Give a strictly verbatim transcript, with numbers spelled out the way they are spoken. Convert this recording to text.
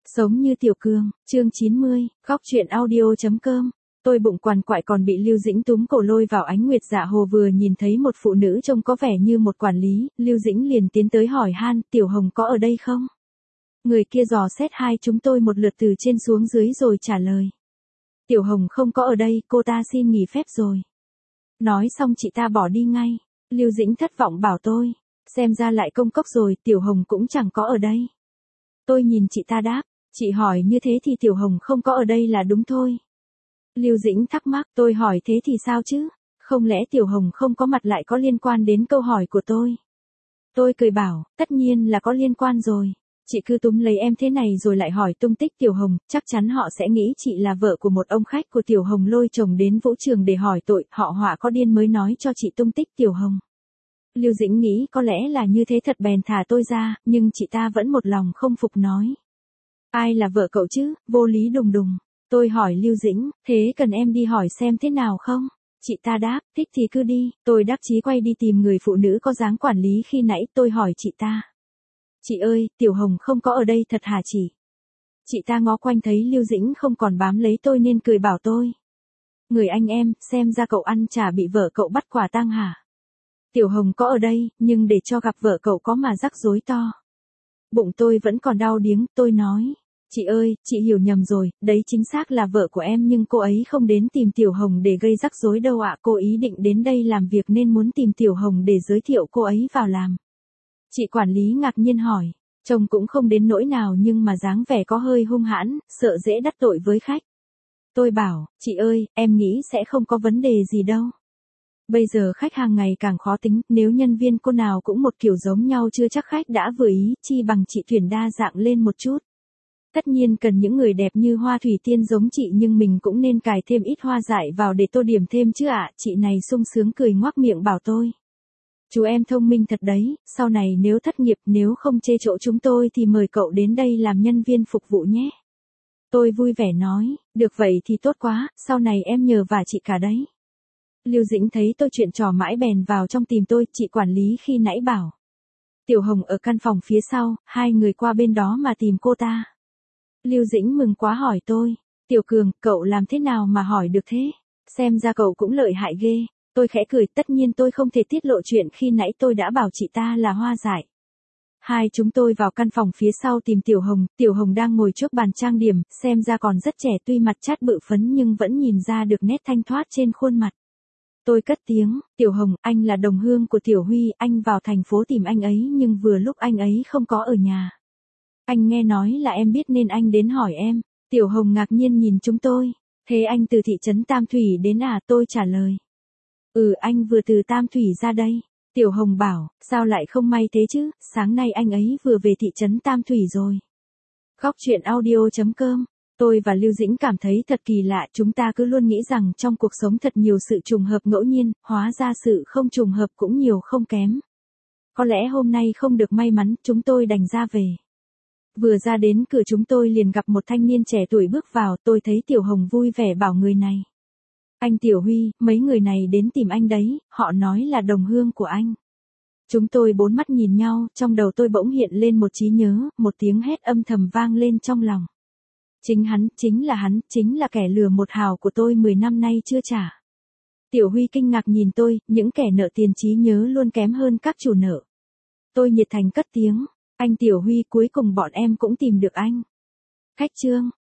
Sống như Tiểu Cường, chương chín mươi, góc truyện audio chấm com. Tôi bụng quằn quại còn bị Lưu Dĩnh túm cổ lôi vào ánh nguyệt dạ hồ, vừa nhìn thấy một phụ nữ trông có vẻ như một quản lý, Lưu Dĩnh liền tiến tới hỏi han, Tiểu Hồng có ở đây không? Người kia dò xét hai chúng tôi một lượt từ trên xuống dưới rồi trả lời. Tiểu Hồng không có ở đây, cô ta xin nghỉ phép rồi. Nói xong chị ta bỏ đi ngay. Lưu Dĩnh thất vọng bảo tôi, xem ra lại công cốc rồi, Tiểu Hồng cũng chẳng có ở đây. Tôi nhìn chị ta đáp, chị hỏi như thế thì Tiểu Hồng không có ở đây là đúng thôi. Lưu Dĩnh thắc mắc, tôi hỏi thế thì sao chứ? Không lẽ Tiểu Hồng không có mặt lại có liên quan đến câu hỏi của tôi? Tôi cười bảo, tất nhiên là có liên quan rồi. Chị cứ túm lấy em thế này rồi lại hỏi tung tích Tiểu Hồng, chắc chắn họ sẽ nghĩ chị là vợ của một ông khách của Tiểu Hồng lôi chồng đến vũ trường để hỏi tội, họ họa có điên mới nói cho chị tung tích Tiểu Hồng. Lưu Dĩnh nghĩ có lẽ là như thế thật bèn thả tôi ra, nhưng chị ta vẫn một lòng không phục nói. Ai là vợ cậu chứ, vô lý đùng đùng. Tôi hỏi Lưu Dĩnh, thế cần em đi hỏi xem thế nào không? Chị ta đáp, thích thì cứ đi. Tôi đắc chí quay đi tìm người phụ nữ có dáng quản lý khi nãy, tôi hỏi chị ta. Chị ơi, Tiểu Hồng không có ở đây thật hả chị? Chị ta ngó quanh thấy Lưu Dĩnh không còn bám lấy tôi nên cười bảo tôi. Người anh em, xem ra cậu ăn chả bị vợ cậu bắt quả tang hả? Tiểu Hồng có ở đây, nhưng để cho gặp vợ cậu có mà rắc rối to. Bụng tôi vẫn còn đau điếng, tôi nói. Chị ơi, chị hiểu nhầm rồi, đấy chính xác là vợ của em nhưng cô ấy không đến tìm Tiểu Hồng để gây rắc rối đâu ạ. Cô ý định đến đây làm việc nên muốn tìm Tiểu Hồng để giới thiệu cô ấy vào làm. Chị quản lý ngạc nhiên hỏi, trông cũng không đến nỗi nào nhưng mà dáng vẻ có hơi hung hãn, sợ dễ đắc tội với khách. Tôi bảo, chị ơi, em nghĩ sẽ không có vấn đề gì đâu. Bây giờ khách hàng ngày càng khó tính, nếu nhân viên cô nào cũng một kiểu giống nhau chưa chắc khách đã vừa ý, chi bằng chị tuyển đa dạng lên một chút. Tất nhiên cần những người đẹp như hoa thủy tiên giống chị nhưng mình cũng nên cài thêm ít hoa dại vào để tô điểm thêm chứ ạ. Chị này sung sướng cười ngoác miệng bảo tôi. Chú em thông minh thật đấy, sau này nếu thất nghiệp nếu không chê chỗ chúng tôi thì mời cậu đến đây làm nhân viên phục vụ nhé. Tôi vui vẻ nói, được vậy thì tốt quá, sau này em nhờ vả chị cả đấy. Lưu Dĩnh thấy tôi chuyện trò mãi bèn vào trong tìm tôi, chị quản lý khi nãy bảo. Tiểu Hồng ở căn phòng phía sau, hai người qua bên đó mà tìm cô ta. Lưu Dĩnh mừng quá hỏi tôi, Tiểu Cường, cậu làm thế nào mà hỏi được thế? Xem ra cậu cũng lợi hại ghê. Tôi khẽ cười, tất nhiên tôi không thể tiết lộ chuyện khi nãy tôi đã bảo chị ta là hoa dại. Hai chúng tôi vào căn phòng phía sau tìm Tiểu Hồng, Tiểu Hồng đang ngồi trước bàn trang điểm, xem ra còn rất trẻ tuy mặt chát bự phấn nhưng vẫn nhìn ra được nét thanh thoát trên khuôn mặt. Tôi cất tiếng, Tiểu Hồng, anh là đồng hương của Tiểu Huy, anh vào thành phố tìm anh ấy nhưng vừa lúc anh ấy không có ở nhà. Anh nghe nói là em biết nên anh đến hỏi em. Tiểu Hồng ngạc nhiên nhìn chúng tôi. Thế anh từ thị trấn Tam Thủy đến à? Tôi trả lời. Ừ, anh vừa từ Tam Thủy ra đây. Tiểu Hồng bảo, sao lại không may thế chứ, sáng nay anh ấy vừa về thị trấn Tam Thủy rồi. Góc truyện audio chấm com. Tôi và Lưu Dĩnh cảm thấy thật kỳ lạ, chúng ta cứ luôn nghĩ rằng trong cuộc sống thật nhiều sự trùng hợp ngẫu nhiên, hóa ra sự không trùng hợp cũng nhiều không kém. Có lẽ hôm nay không được may mắn, chúng tôi đành ra về. Vừa ra đến cửa chúng tôi liền gặp một thanh niên trẻ tuổi bước vào, tôi thấy Tiểu Hồng vui vẻ bảo người này. Anh Tiểu Huy, mấy người này đến tìm anh đấy, họ nói là đồng hương của anh. Chúng tôi bốn mắt nhìn nhau, trong đầu tôi bỗng hiện lên một trí nhớ, một tiếng hét âm thầm vang lên trong lòng. Chính hắn, chính là hắn, chính là kẻ lừa một hào của tôi mười năm nay chưa trả. Tiểu Huy kinh ngạc nhìn tôi, những kẻ nợ tiền trí nhớ luôn kém hơn các chủ nợ. Tôi nhiệt thành cất tiếng, anh Tiểu Huy cuối cùng bọn em cũng tìm được anh. Khách trương,